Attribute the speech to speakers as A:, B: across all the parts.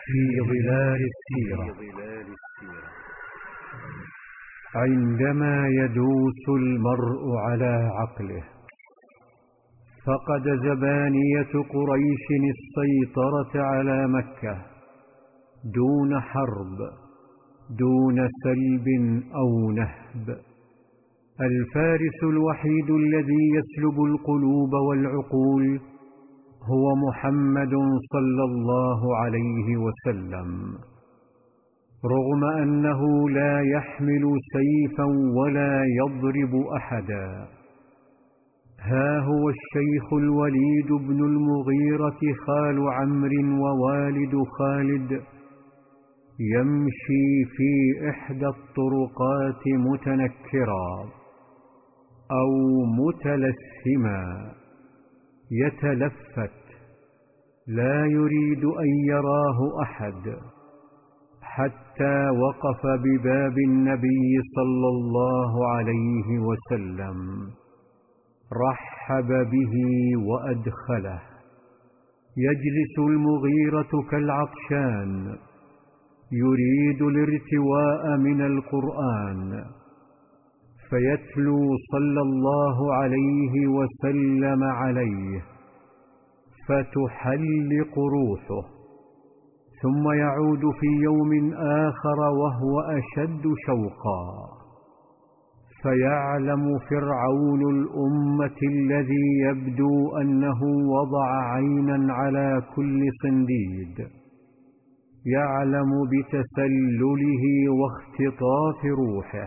A: في ظلال السيرة. عندما يدوس المرء على عقله فقد زبانية قريش السيطرة على مكة دون حرب، دون سلب أو نهب. الفارس الوحيد الذي يسلب القلوب والعقول هو محمد صلى الله عليه وسلم، رغم أنه لا يحمل سيفا ولا يضرب أحدا. ها هو الشيخ الوليد بن المغيرة خال عمرو ووالد خالد يمشي في إحدى الطرقات متنكرا أو متلثما يتلفت، لا يريد أن يراه أحد، حتى وقف بباب النبي صلى الله عليه وسلم، رحب به وأدخله. يجلس المغيرة كالعطشان يريد الارتواء من القرآن، فيتلو صلى الله عليه وسلم عليه فتحلق روحه، ثم يعود في يوم آخر وهو أشد شوقا، فيعلم فرعون الأمة الذي يبدو أنه وضع عينا على كل صنديد، يعلم بتسلله واختطاف روحه،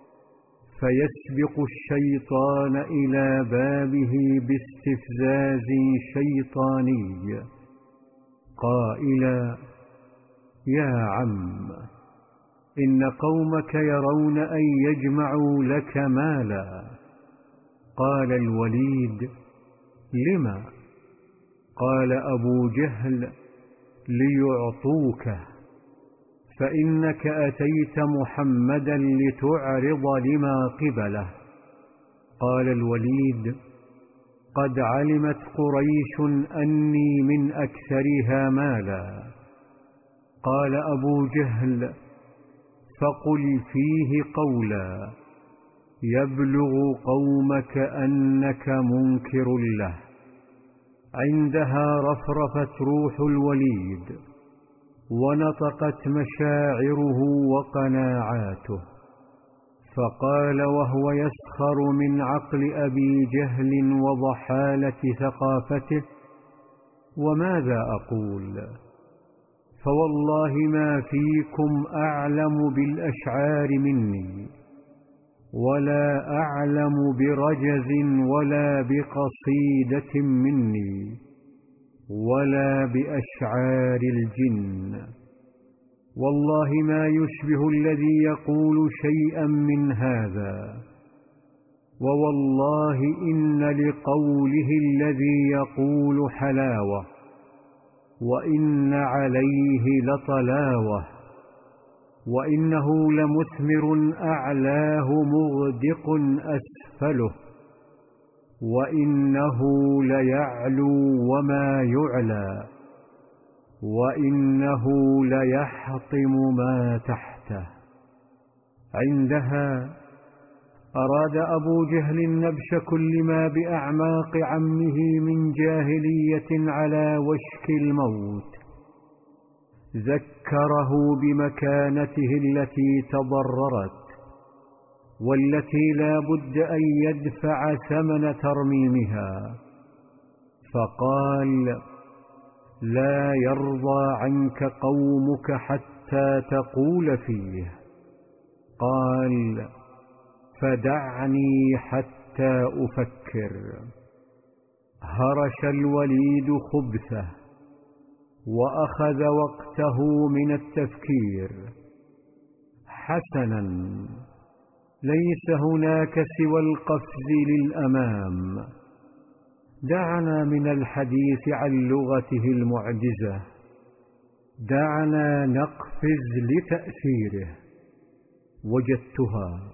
A: فيسبق الشيطان إلى بابه باستفزاز شيطاني قائلا: يا عم، إن قومك يرون أن يجمعوا لك مالا. قال الوليد: لما؟ قال أبو جهل: ليعطوك، فإنك أتيت محمدا لتعرض لما قبله. قال الوليد: قد علمت قريش أني من أكثرها مالا. قال أبو جهل: فقل فيه قولا يبلغ قومك أنك منكر له. عندها رفرفت روح الوليد ونطقت مشاعره وقناعاته، فقال وهو يسخر من عقل أبي جهل وضحالة ثقافته: وماذا أقول؟ فوالله ما فيكم أعلم بالأشعار مني، ولا أعلم برجز ولا بقصيدة مني، ولا بأشعار الجن. والله ما يشبه الذي يقول شيئا من هذا، ووالله إن لقوله الذي يقول حلاوة، وإن عليه لطلاوة، وإنه لمثمر أعلاه مغدق أسفله، وإنه ليعلو وما يعلى، وإنه ليحطم ما تحته. عندها أراد أبو جهل نبش كل ما بأعماق عمه من جاهلية على وشك الموت، ذكره بمكانته التي تضررت، والتي لا بد أن يدفع ثمن ترميمها، فقال: لا يرضى عنك قومك حتى تقول فيه. قال: فدعني حتى أفكر. هرش الوليد خبثه وأخذ وقته من التفكير. حسنا، ليس هناك سوى القفز للأمام. دعنا من الحديث عن لغته المعجزة، دعنا نقفز لتأثيره. وجدتها: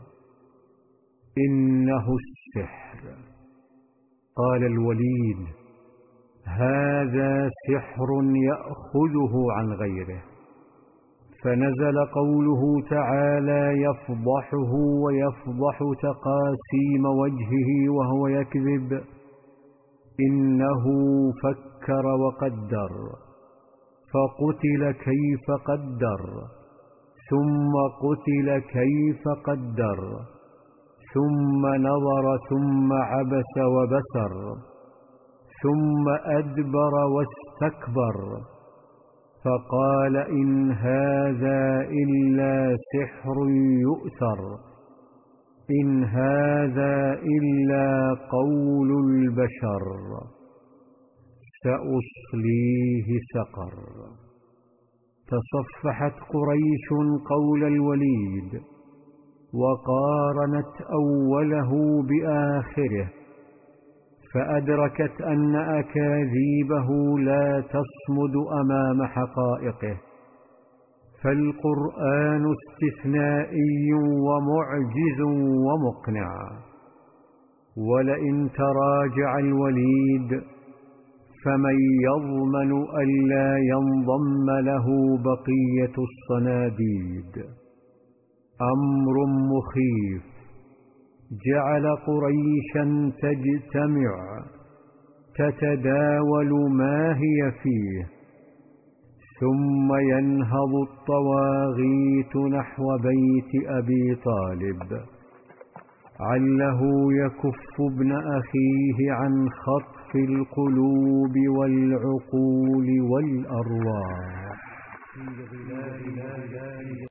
A: إنه السحر. قال الوليد: هذا سحر يأخذه عن غيره. فنزل قوله تعالى يفضحه ويفضح تقاسيم وجهه وهو يكذب: إنه فكر وقدر فقتل كيف قدر ثم قتل كيف قدر ثم نظر ثم عبس وبسر ثم أدبر واستكبر فقال إن هذا إلا سحر يؤثر، إن هذا إلا قول البشر، سأصليه سقر. تصفحت قريش قول الوليد وقارنت أوله بآخره، فأدركت أن أكاذيبه لا تصمد أمام حقائقه، فالقرآن استثنائي ومعجز ومقنع. ولئن تراجع الوليد فمن يضمن ألا ينضم له بقية الصناديد؟ أمر مخيف جعل قريشا تجتمع تتداول ما هي فيه، ثم ينهض الطواغيت نحو بيت أبي طالب عله يكف ابن أخيه عن خطف القلوب والعقول والأرواح.